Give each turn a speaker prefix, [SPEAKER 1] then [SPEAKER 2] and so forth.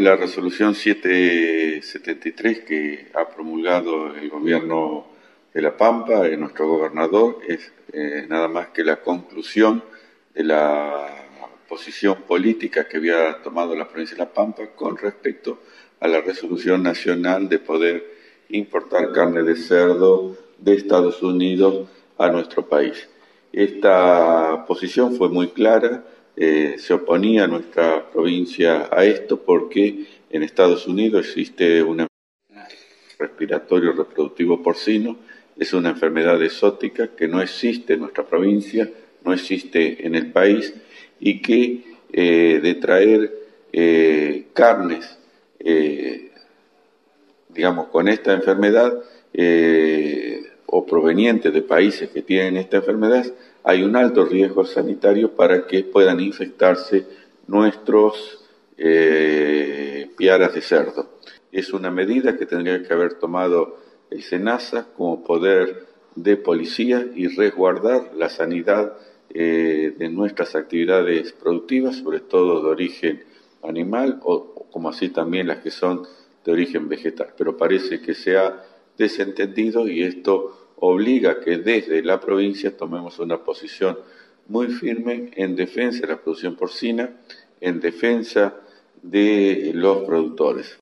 [SPEAKER 1] la resolución 773 que ha promulgado el gobierno de La Pampa, nuestro gobernador, es nada más que la conclusión de la posición política que había tomado la provincia de La Pampa con respecto a la resolución nacional de poder importar carne de cerdo de Estados Unidos a nuestro país. Esta posición fue muy clara. Se oponía a nuestra provincia a esto porque en Estados Unidos existe una enfermedad respiratorio reproductivo porcino, es una enfermedad exótica que no existe en nuestra provincia, no existe en el país y que de traer carnes, digamos, con esta enfermedad o provenientes de países que tienen esta enfermedad, hay un alto riesgo sanitario para que puedan infectarse nuestros piaras de cerdo. Es una medida que tendría que haber tomado el SENASA como poder de policía y resguardar la sanidad de nuestras actividades productivas, sobre todo de origen animal o como así también las que son de origen vegetal. Pero parece que se ha desentendido y esto obliga a que desde la provincia tomemos una posición muy firme en defensa de la producción porcina, en defensa de los productores.